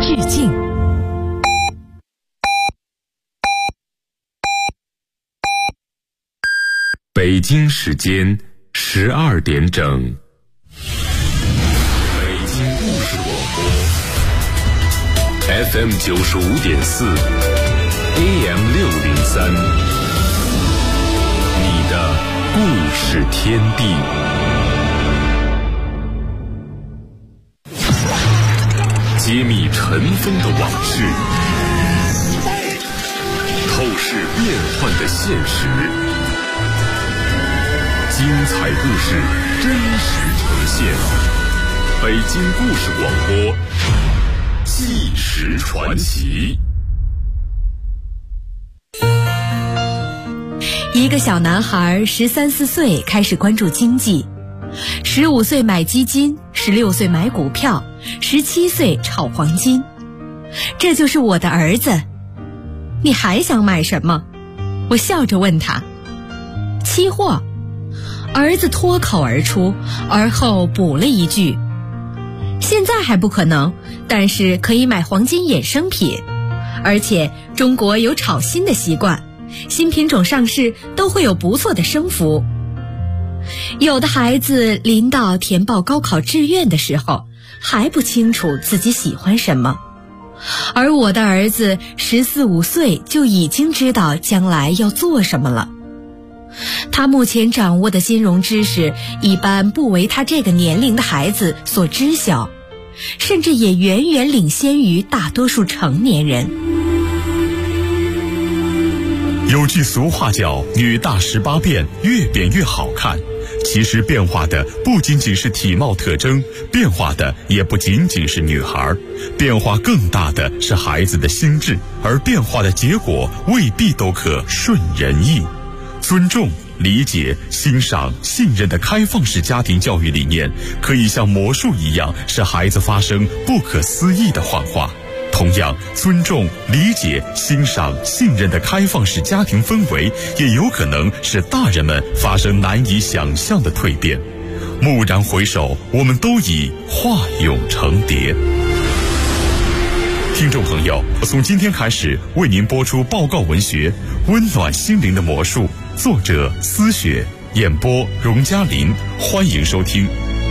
致敬。 北京时间12点整，北京故事广播 FM 95.4 AM 603，你的故事天地。揭秘尘封的往事，透视变幻的现实，精彩故事真实呈现。北京故事广播，纪实传奇。 一个小男孩13、14岁开始关注经济，15岁买基金，16岁买股票，17岁炒黄金。这就是我的儿子。你还想买什么？我笑着问他。期货。儿子脱口而出，而后补了一句：现在还不可能，但是可以买黄金衍生品，而且中国有炒新的习惯，新品种上市都会有不错的升幅。有的孩子临到填报高考志愿的时候，还不清楚自己喜欢什么，而我的儿子14、15岁就已经知道将来要做什么了。他目前掌握的金融知识一般不为他这个年龄的孩子所知晓，甚至也远远领先于大多数成年人。 有句俗话叫女大18变，越变越好看。其实变化的不仅仅是体貌特征，变化的也不仅仅是女孩，变化更大的是孩子的心智，而变化的结果未必都可顺人意。尊重、理解、欣赏、信任的开放式家庭教育理念，可以像魔术一样使孩子发生不可思议的幻化。同样，尊重、理解、欣赏、信任的开放式家庭氛围，也有可能使大人们发生难以想象的蜕变。蓦然回首，我们都已化蛹成蝶。听众朋友，从今天开始为您播出报告文学《温暖心灵的魔术》，作者思雪，演播荣嘉林，欢迎收听。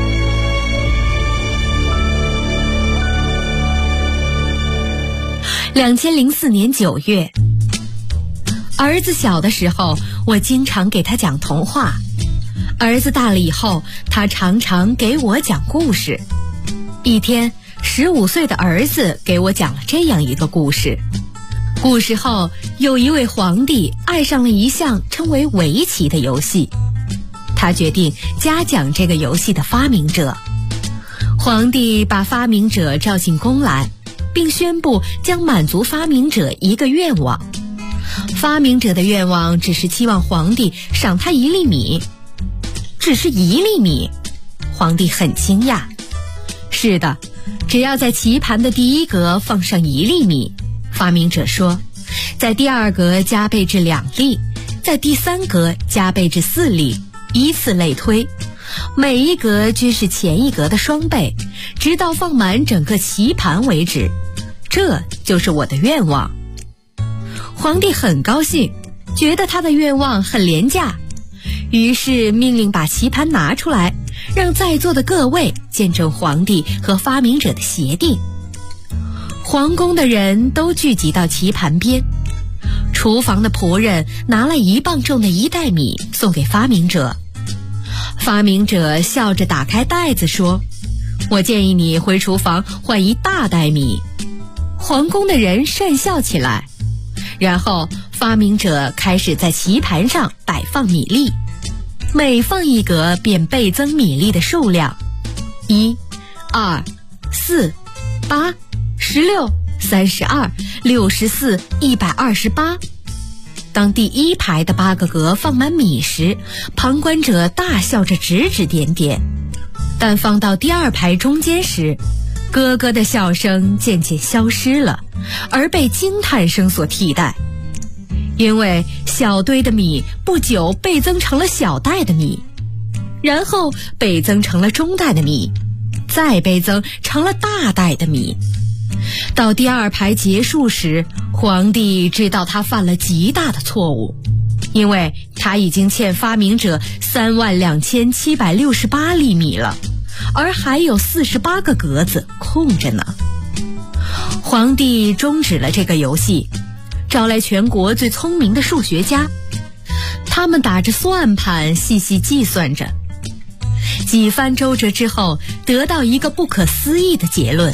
2004年9月，儿子小的时候，我经常给他讲童话；儿子大了以后，他常常给我讲故事。一天，15岁的儿子给我讲了这样一个故事。古时候，有一位皇帝爱上了一项称为围棋的游戏，他决定嘉奖这个游戏的发明者。皇帝把发明者召进宫来，并宣布将满足发明者一个愿望。发明者的愿望只是期望皇帝赏他1粒米。只是1粒米？皇帝很惊讶。是的，只要在棋盘的第一格放上1粒米。发明者说，在第二格加倍至2粒，在第3格加倍至4粒，依次类推，每一格均是前一格的双倍，直到放满整个棋盘为止。这就是我的愿望。皇帝很高兴，觉得他的愿望很廉价，于是命令把棋盘拿出来，让在座的各位见证皇帝和发明者的协定。皇宫的人都聚集到棋盘边，厨房的仆人拿了1磅重的1袋米送给发明者。发明者笑着打开袋子说，我建议你回厨房换1大袋米。皇宫的人讪笑起来，然后发明者开始在棋盘上摆放米粒，每放一格便倍增米粒的数量，1、2、4、8、16、32、64、128。当第一排的8个格放满米时，旁观者大笑着指指点点，但放到第2排中间时，咯咯的笑声渐渐消失了，而被惊叹声所替代。因为小堆的米不久倍增成了小袋的米，然后倍增成了中袋的米，再倍增成了大袋的米。 到第2排结束时，皇帝知道他犯了极大的错误，因为他已经欠发明者32768粒米了，而还有48个格子空着呢。皇帝终止了这个游戏，招来全国最聪明的数学家，他们打着算盘细细计算着，几番周折之后，得到一个不可思议的结论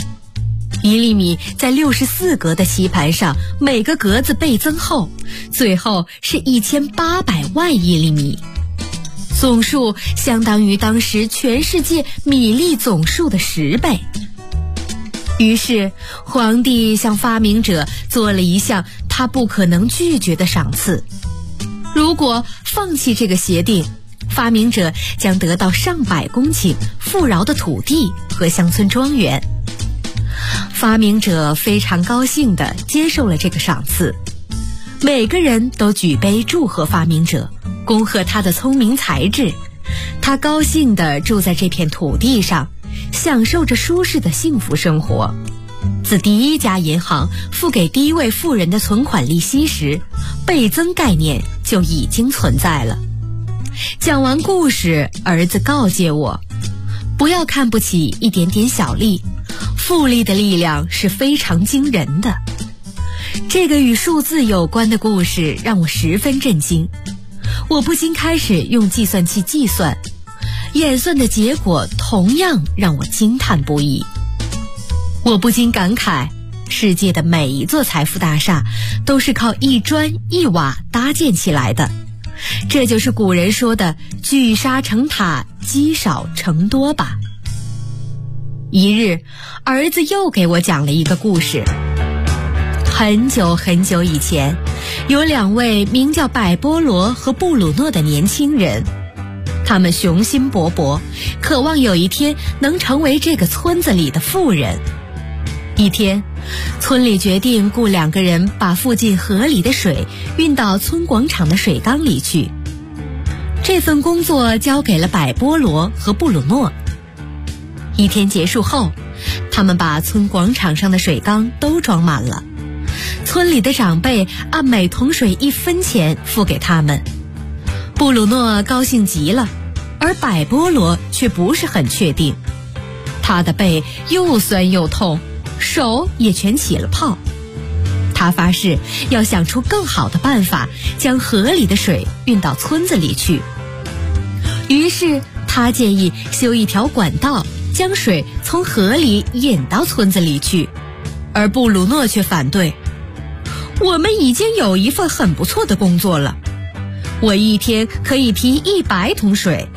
：1粒米在64格的棋盘上，每个格子倍增后，最后是1800万亿粒米，总数相当于当时全世界米粒总数的10倍。于是，皇帝向发明者做了一项他不可能拒绝的赏赐：如果放弃这个协定，发明者将得到上百公顷富饶的土地和乡村庄园。发明者非常高兴地接受了这个赏赐，每个人都举杯祝贺发明者，恭贺他的聪明才智。他高兴地住在这片土地上，享受着舒适的幸福生活。自第1家银行付给第1位富人的存款利息时，倍增概念就已经存在了。讲完故事，儿子告诫我，不要看不起一点点小利，复利的力量是非常惊人的。这个与数字有关的故事让我十分震惊，我不禁开始用计算器计算，演算的结果同样让我惊叹不已。我不禁感慨，世界的每一座财富大厦都是靠一砖一瓦搭建起来的，这就是古人说的聚沙成塔，积少成多吧。一日，儿子又给我讲了一个故事。很久很久以前，有2位名叫百波罗和布鲁诺的年轻人，他们雄心勃勃，渴望有一天能成为这个村子里的富人。一天，村里决定雇2个人把附近河里的水运到村广场的水缸里去。这份工作交给了百波罗和布鲁诺。1天结束后，他们把村广场上的水缸都装满了。村里的长辈按每桶水1分钱付给他们。布鲁诺高兴极了，而百波罗却不是很确定。他的背又酸又痛，手也全起了泡。他发誓要想出更好的办法，将河里的水运到村子里去。于是他建议修一条管道，将水从河里引到村子里去。而布鲁诺却反对，我们已经有一份很不错的工作了，我1天可以提100桶水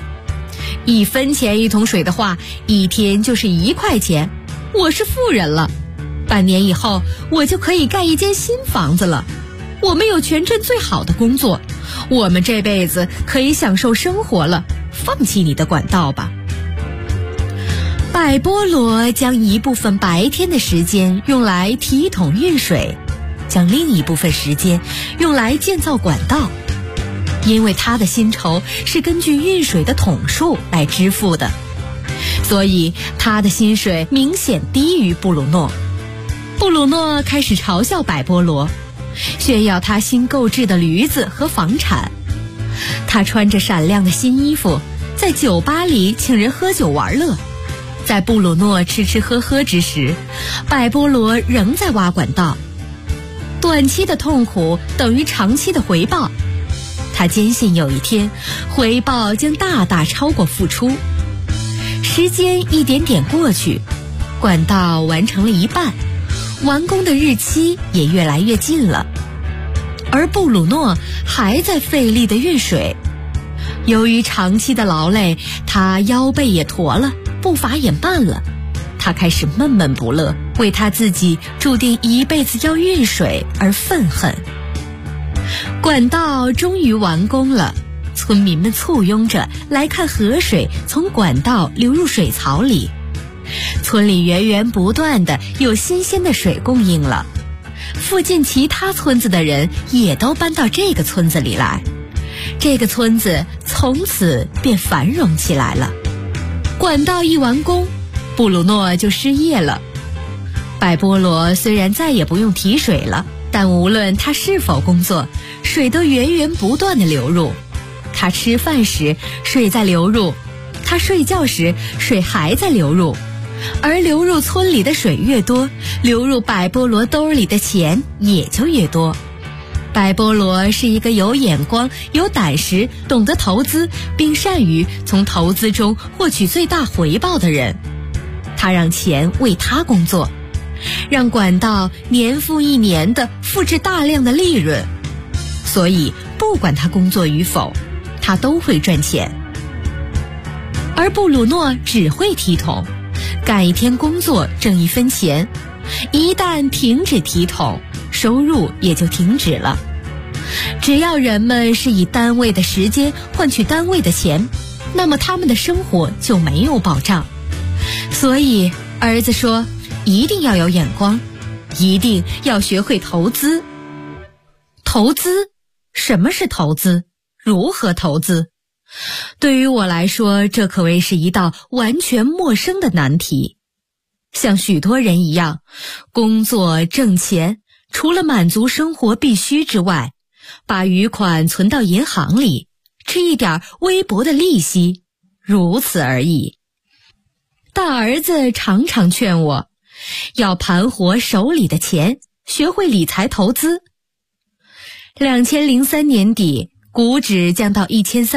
，1分钱1桶水的话，1天就是1块钱，我是富人了。半年以后，我就可以盖一间新房子了。我们有全镇最好的工作，我们这辈子可以享受生活了，放弃你的管道吧。百波罗将一部分白天的时间用来提桶运水，将另一部分时间用来建造管道，因为他的薪酬是根据运水的桶数来支付的，所以他的薪水明显低于布鲁诺。布鲁诺开始嘲笑百波罗，炫耀他新购置的驴子和房产。他穿着闪亮的新衣服，在酒吧里请人喝酒玩乐。在布鲁诺吃吃喝喝之时，百波罗仍在挖管道。短期的痛苦等于长期的回报，他坚信有一天回报将大大超过付出。时间一点点过去，管道完成了一半，完工的日期也越来越近了。而布鲁诺还在费力地运水，由于长期的劳累，他腰背也驼了，步伐也慢了。他开始闷闷不乐，为他自己注定一辈子要运水而愤恨。管道终于完工了，村民们簇拥着来看河水从管道流入水槽里。村里源源不断的有新鲜的水供应了，附近其他村子的人也都搬到这个村子里来，这个村子从此便繁荣起来了。管道一完工，布鲁诺就失业了。 白菠萝虽然再也不用提水了，但无论他是否工作，水都源源不断地流入。他吃饭时，水在流入；他睡觉时，水还在流入。而流入村里的水越多，流入白菠萝兜里的钱也就越多。白菠萝是一个有眼光、有胆识、懂得投资，并善于从投资中获取最大回报的人。他让钱为他工作，让管道年复一年地复制大量的利润，所以不管他工作与否，他都会赚钱。而布鲁诺只会提桶，干一天工作挣1分钱，一旦停止提桶，收入也就停止了。只要人们是以单位的时间换取单位的钱，那么他们的生活就没有保障。所以儿子说，一定要有眼光，一定要学会投资。投资？什么是投资？如何投资？对于我来说，这可谓是一道完全陌生的难题。像许多人一样，工作挣钱，除了满足生活必须之外，把余款存到银行里，吃一点微薄的利息，如此而已。但儿子常常劝我，要盘活手里的钱，学会理财投资。2003年底，股指降到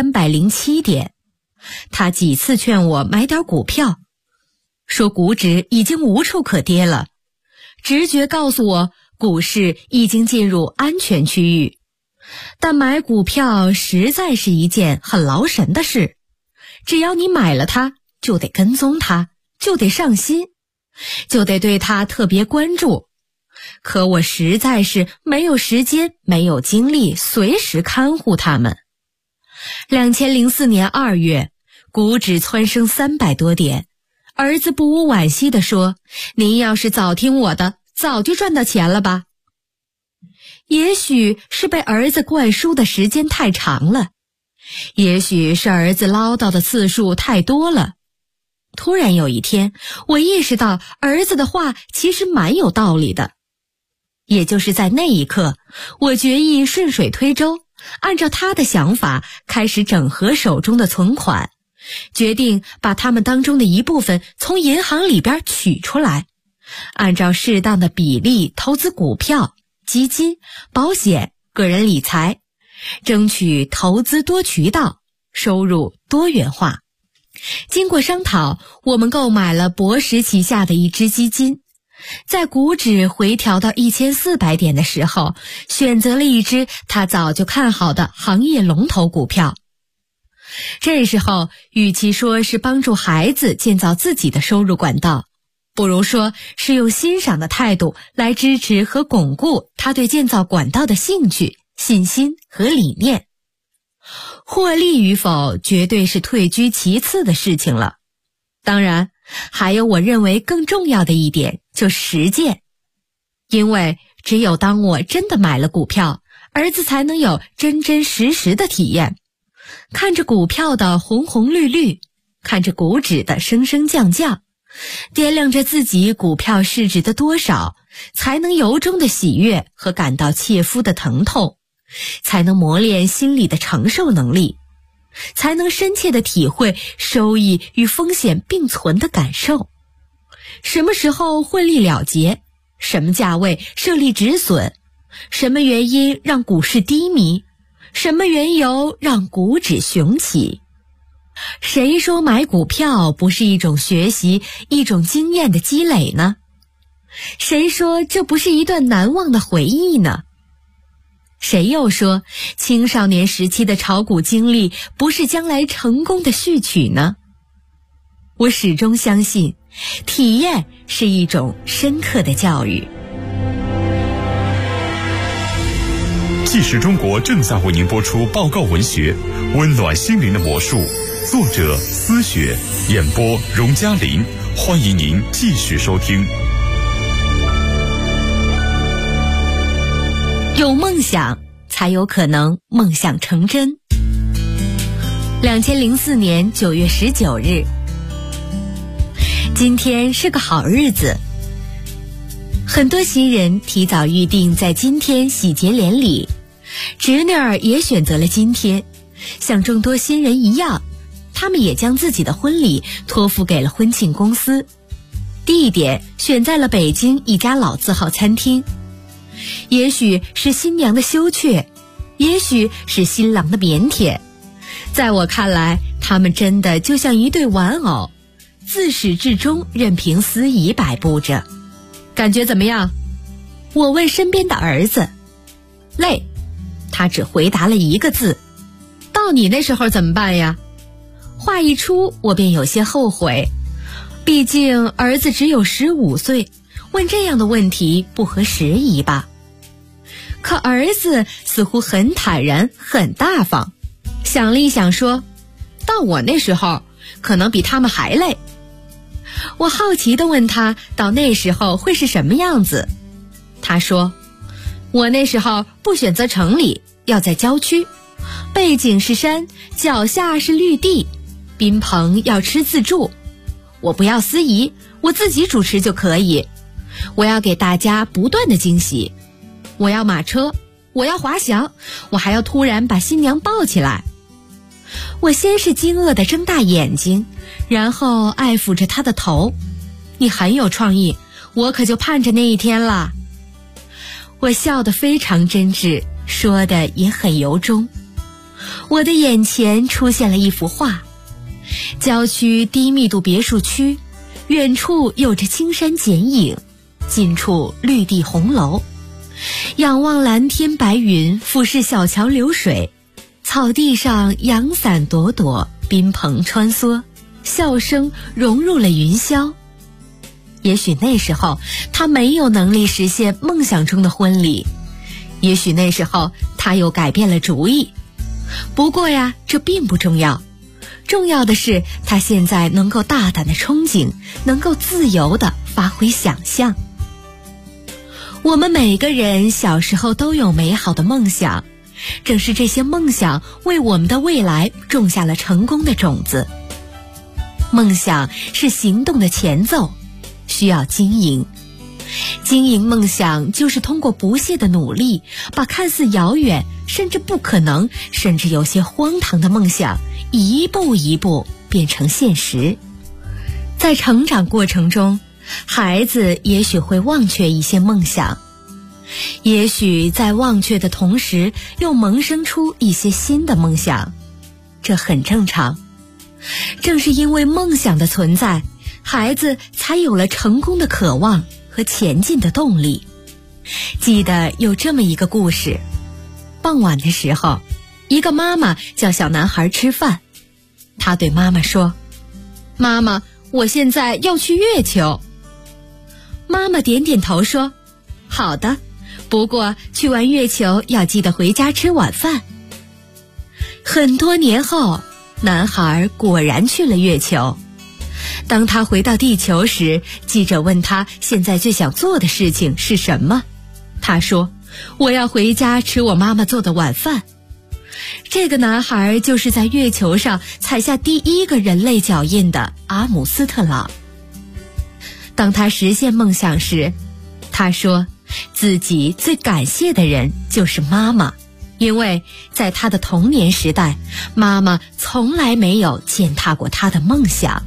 1307点，他几次劝我买点股票，说股指已经无处可跌了，直觉告诉我股市已经进入安全区域。但买股票实在是一件很劳神的事，只要你买了它，就得跟踪它，就得上心，就得对它特别关注。可我实在是没有时间，没有精力随时看护它们。2004年2月，股指蹿升300多点，儿子不无惋惜地说，您要是早听我的，早就赚到钱了吧。也许是被儿子灌输的时间太长了，也许是儿子唠叨的次数太多了。突然有一天，我意识到儿子的话其实蛮有道理的。也就是在那一刻，我决意顺水推舟，按照他的想法开始整合手中的存款，决定把他们当中的一部分从银行里边取出来，按照适当的比例投资股票、基金、保险、个人理财，争取投资多渠道，收入多元化。经过商讨，我们购买了博时旗下的一支基金，在股指回调到1400点的时候，选择了一支他早就看好的行业龙头股票。这时候，与其说是帮助孩子建造自己的收入管道，不如说是用欣赏的态度来支持和巩固他对建造管道的兴趣、信心和理念。获利与否绝对是退居其次的事情了。当然，还有我认为更重要的一点，就是实践。因为只有当我真的买了股票，儿子才能有真真实实的体验。看着股票的红红绿绿，看着股指的升升降降，掂量着自己股票市值的多少，才能由衷的喜悦和感到切肤的疼痛，才能磨练心理的承受能力，才能深切地体会收益与风险并存的感受。什么时候获利了结？什么价位设立止损？什么原因让股市低迷？什么缘由让股指雄起？谁说买股票不是一种学习、一种经验的积累呢？谁说这不是一段难忘的回忆呢？谁又说青少年时期的炒股经历不是将来成功的序曲呢？我始终相信，体验是一种深刻的教育。 纪实中国正在为您播出报告文学《温暖心灵的魔术》，作者思雪，演播荣嘉玲。欢迎您继续收听。 有梦想，才有可能梦想成真。2004年9月19日，今天是个好日子。 很多新人提早预定在今天喜结连理，侄女儿也选择了今天。像众多新人一样，他们也将自己的婚礼托付给了婚庆公司，地点选在了北京一家老字号餐厅。也许是新娘的羞怯，也许是新郎的腼腆，在我看来，他们真的就像一对玩偶，自始至终任凭司仪摆布着。感觉怎么样？我问身边的儿子。累。他只回答了一个字。到你那时候怎么办呀？话一出，我便有些后悔。毕竟儿子只有15岁，问这样的问题不合时宜吧。可儿子似乎很坦然，很大方，想了一想说，到我那时候可能比他们还累。我好奇地问他，到那时候会是什么样子？他说，我那时候不选择城里，要在郊区，背景是山，脚下是绿地，宾朋要吃自助，我不要司仪，我自己主持就可以。我要给大家不断的惊喜，我要马车，我要滑翔，我还要突然把新娘抱起来。我先是惊愕地睁大眼睛，然后爱抚着他的头。你很有创意，我可就盼着那一天了。我笑得非常真挚，说的也很由衷。我的眼前出现了一幅画，郊区低密度别墅区，远处有着青山剪影，近处绿地红楼，仰望蓝天白云，俯视小桥流水，草地上阳伞朵朵，宾朋穿梭，笑声融入了云霄。也许那时候他没有能力实现梦想中的婚礼，也许那时候他又改变了主意。不过呀，这并不重要，重要的是他现在能够大胆的憧憬，能够自由的发挥想象。我们每个人小时候都有美好的梦想，正是这些梦想为我们的未来种下了成功的种子。梦想是行动的前奏，需要经营。经营梦想就是通过不懈的努力，把看似遥远，甚至不可能，甚至有些荒唐的梦想，一步一步变成现实。在成长过程中，孩子也许会忘却一些梦想，也许在忘却的同时，又萌生出一些新的梦想，这很正常。正是因为梦想的存在，孩子才有了成功的渴望和前进的动力。记得有这么一个故事，傍晚的时候，一个妈妈叫小男孩吃饭，他对妈妈说，妈妈，我现在要去月球。妈妈点点头说，好的，不过去完月球要记得回家吃晚饭。很多年后，男孩果然去了月球。当他回到地球时，记者问他现在最想做的事情是什么？他说，我要回家吃我妈妈做的晚饭。这个男孩就是在月球上踩下第一个人类脚印的阿姆斯特朗。当他实现梦想时，他说自己最感谢的人就是妈妈，因为在他的童年时代，妈妈从来没有践踏过他的梦想。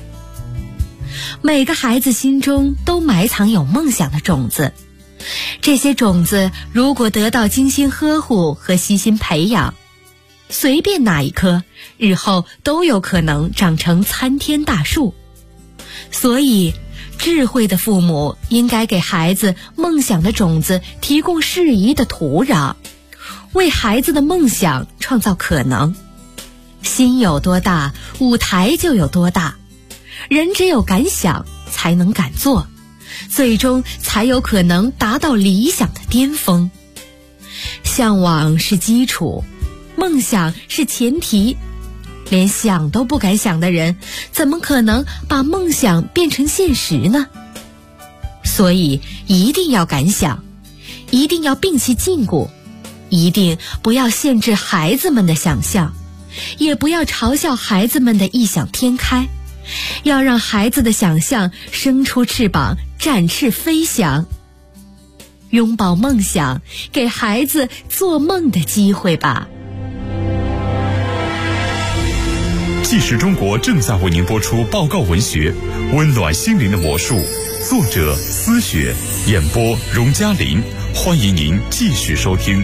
每个孩子心中都埋藏有梦想的种子，这些种子如果得到精心呵护和悉心培养，随便哪一棵，日后都有可能长成参天大树。所以，智慧的父母应该给孩子梦想的种子提供适宜的土壤，为孩子的梦想创造可能。心有多大，舞台就有多大。人只有敢想，才能敢做，最终才有可能达到理想的巅峰。向往是基础，梦想是前提。连想都不敢想的人，怎么可能把梦想变成现实呢？所以一定要敢想，一定要摒弃禁锢，一定不要限制孩子们的想象，也不要嘲笑孩子们的异想天开，要让孩子的想象生出翅膀，展翅飞翔， 拥抱梦想，给孩子做梦的机会吧。 纪实中国正在为您播出报告文学《温暖心灵的魔术》，作者思雪，演播荣嘉玲。欢迎您继续收听。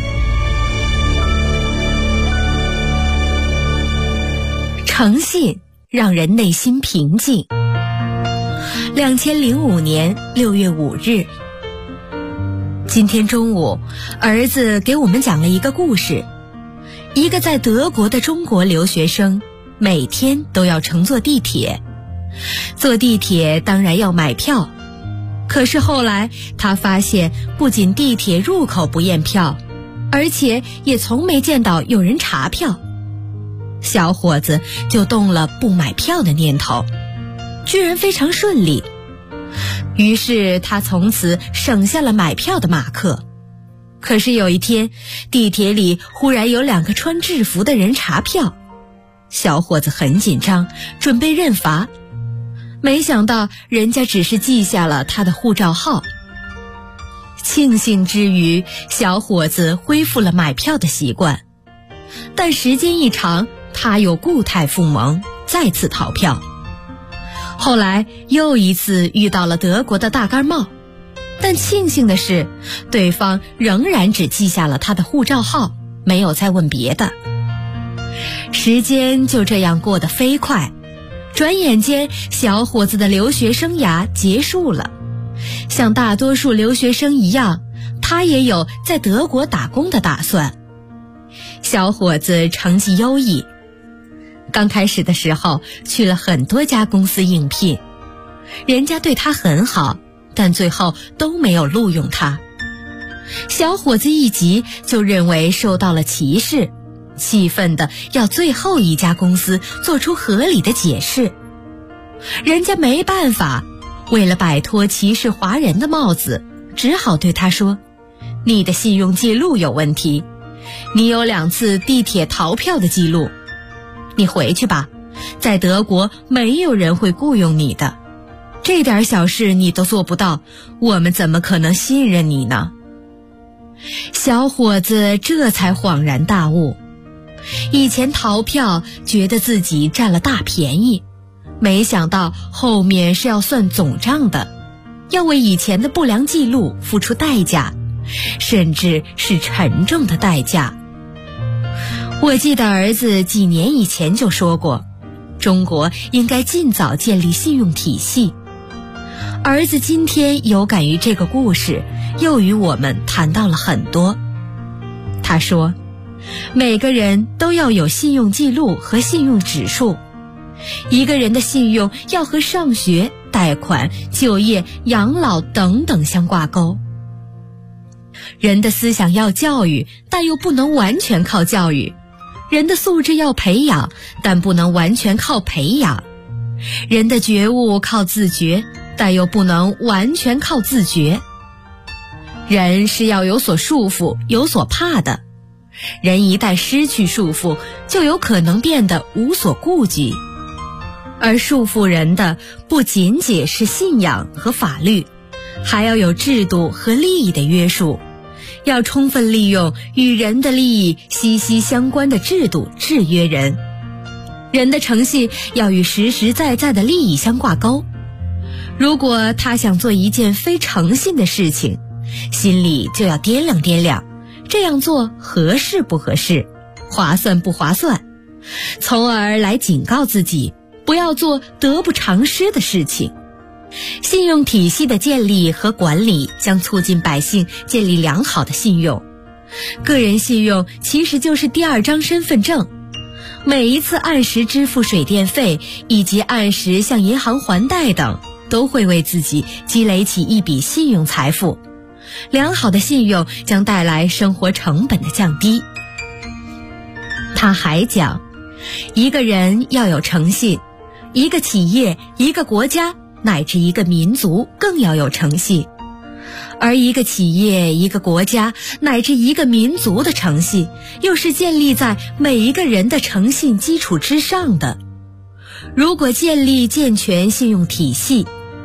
诚信让人内心平静。2005年6月5日，今天中午，儿子给我们讲了一个故事。一个在德国的中国留学生，每天都要乘坐地铁。坐地铁当然要买票，可是后来他发现，不仅地铁入口不验票，而且也从没见到有人查票。小伙子就动了不买票的念头，居然非常顺利。于是他从此省下了买票的马克。可是有一天，地铁里忽然有2个穿制服的人查票，小伙子很紧张，准备认罚。没想到人家只是记下了他的护照号。庆幸之余，小伙子恢复了买票的习惯。但时间一长，他又故态复萌，再次逃票。后来又一次遇到了德国的大盖帽，但庆幸的是，对方仍然只记下了他的护照号，没有再问别的。时间就这样过得飞快，转眼间小伙子的留学生涯结束了。像大多数留学生一样，他也有在德国打工的打算。小伙子成绩优异，刚开始的时候去了很多家公司应聘，人家对他很好，但最后都没有录用他。小伙子一急就认为受到了歧视，气愤的要最后一家公司做出合理的解释。人家没办法，为了摆脱歧视华人的帽子，只好对他说：你的信用记录有问题，你有2次地铁逃票的记录，你回去吧，在德国没有人会雇佣你的，这点小事你都做不到，我们怎么可能信任你呢？小伙子这才恍然大悟，以前逃票觉得自己占了大便宜，没想到后面是要算总账的，要为以前的不良记录付出代价，甚至是沉重的代价。我记得儿子几年以前就说过，中国应该尽早建立信用体系。儿子今天有感于这个故事，又与我们谈到了很多。他说，每个人都要有信用记录和信用指数，一个人的信用要和上学、贷款、就业、养老等等相挂钩。人的思想要教育，但又不能完全靠教育；人的素质要培养，但不能完全靠培养；人的觉悟靠自觉，但又不能完全靠自觉。人是要有所束缚，有所怕的。人一旦失去束缚，就有可能变得无所顾忌。而束缚人的不仅仅是信仰和法律，还要有制度和利益的约束，要充分利用与人的利益息息相关的制度制约人。人的诚信要与实实在在的利益相挂钩。如果他想做一件非诚信的事情，心里就要掂量掂量，这样做合适不合适，划算不划算，从而来警告自己不要做得不偿失的事情。信用体系的建立和管理将促进百姓建立良好的信用。个人信用其实就是第2张身份证，每一次按时支付水电费以及按时向银行还贷等，都会为自己积累起一笔信用财富。良好的信用将带来生活成本的降低。他还讲，一个人要有诚信，一个企业、一个国家乃至一个民族更要有诚信。而一个企业、一个国家乃至一个民族的诚信，又是建立在每一个人的诚信基础之上的。如果建立健全信用体系，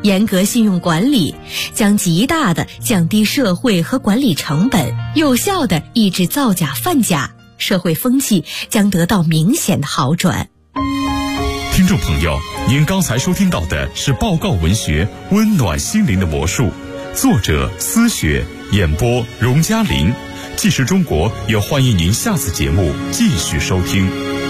严格信用管理，将极大地降低社会和管理成本，有效地抑制造假贩假，社会风气将得到明显的好转。 听众朋友，您刚才收听到的是报告文学《温暖心灵的魔术》，作者思雪，演播荣嘉林。纪实中国也欢迎您下次节目继续收听。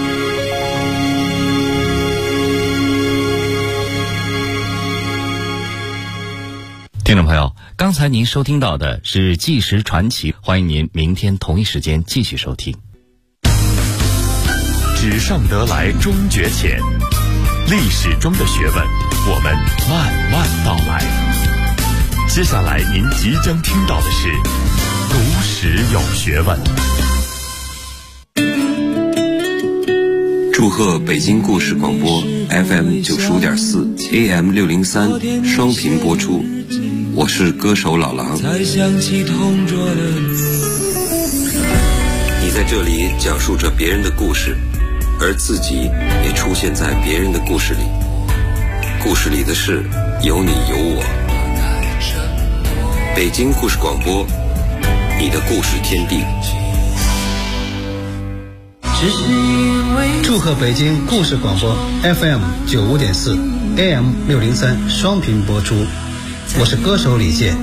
听众朋友，刚才您收听到的是纪实传奇，欢迎您明天同一时间继续收听。 纸上得来终觉浅，历史中的学问，我们慢慢道来。接下来您即将听到的是读史有学问。 祝贺北京故事广播 FM 95.4 AM 603双频播出，我是歌手老狼。你在这里讲述着别人的故事，而自己也出现在别人的故事里，故事里的事有你有我。北京故事广播，你的故事天地。 祝贺北京故事广播 FM 95.4 AM 603双频播出，我是歌手李健。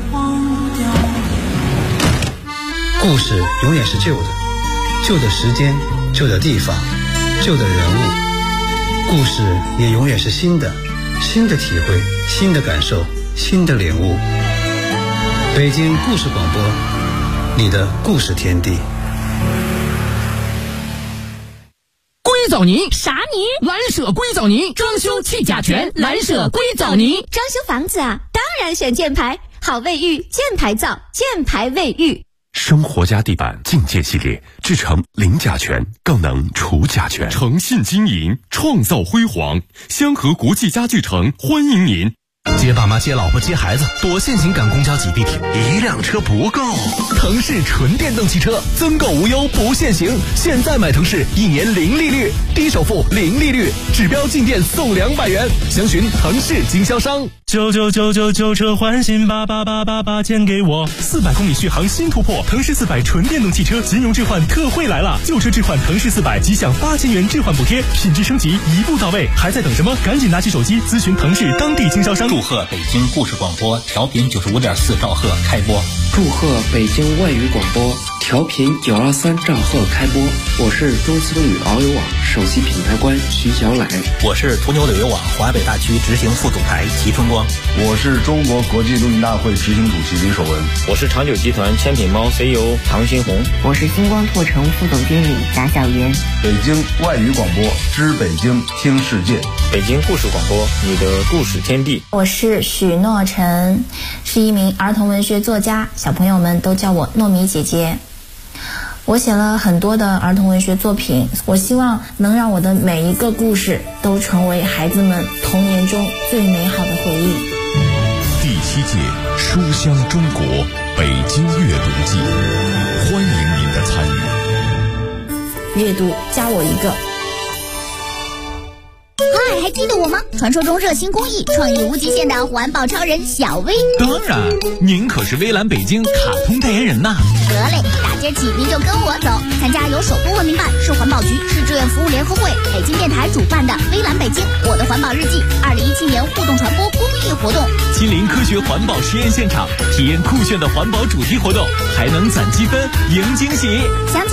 故事永远是旧的，旧的时间，旧的地方，旧的人物。故事也永远是新的，新的体会，新的感受，新的领悟。北京故事广播，你的故事天地。 硅藻泥啥泥？ 蓝舍硅藻泥，装修去甲醛，蓝舍硅藻泥。 装修房子啊，当然选箭牌，好卫浴，箭牌造，箭牌卫浴。 生活家地板境界系列，制成零甲醛，更能除甲醛。诚信经营，创造辉煌。香河国际家具城欢迎您。 接爸妈接老婆接孩子，多限行赶公交挤地铁，一辆车不够。腾势纯电动汽车增购无忧不限行，现在买腾势1年零利率，低首付零利率，指标进店送200元，详询腾势经销商。 99999车换新88888钱给我 ，400公里续航新突破，腾势400纯电动汽车金融置换特惠来了，旧车置换腾势400即享8000元置换补贴，品质升级一步到位，还在等什么？赶紧拿起手机咨询腾势当地经销商。 祝贺北京故事广播调频95.4兆赫开播。 祝贺北京外语广播调频923兆赫开播。我是中思旅遨游网首席品牌官徐小磊。 我是途牛旅游网华北大区执行副总裁齐春光。 我是中国国际陆运大会执行主席李守文。 我是长久集团千品猫 CEO 唐新红。 我是星光拓城副总经理贾小云。 北京外语广播，知北京，听世界。 北京故事广播，你的故事天地。 我是许诺晨，是一名儿童文学作家，小朋友们都叫我糯米姐姐。我写了很多的儿童文学作品，我希望能让我的每一个故事都成为孩子们童年中最美好的回忆。 第7届书香中国北京阅读季，欢迎您的参与。 阅读加我一个。 嗨，还记得我吗？传说中热心公益、创意无极限的环保超人小薇。 当然，您可是微蓝北京卡通代言人呐。 得嘞，大街起您就跟我走，参加由首都文明办、市环保局、市志愿服务联合会、北京电台主办的微蓝北京我的环保日记2017年互动传播公益活动， 亲临科学环保实验现场，体验酷炫的环保主题活动，还能攒积分赢惊喜。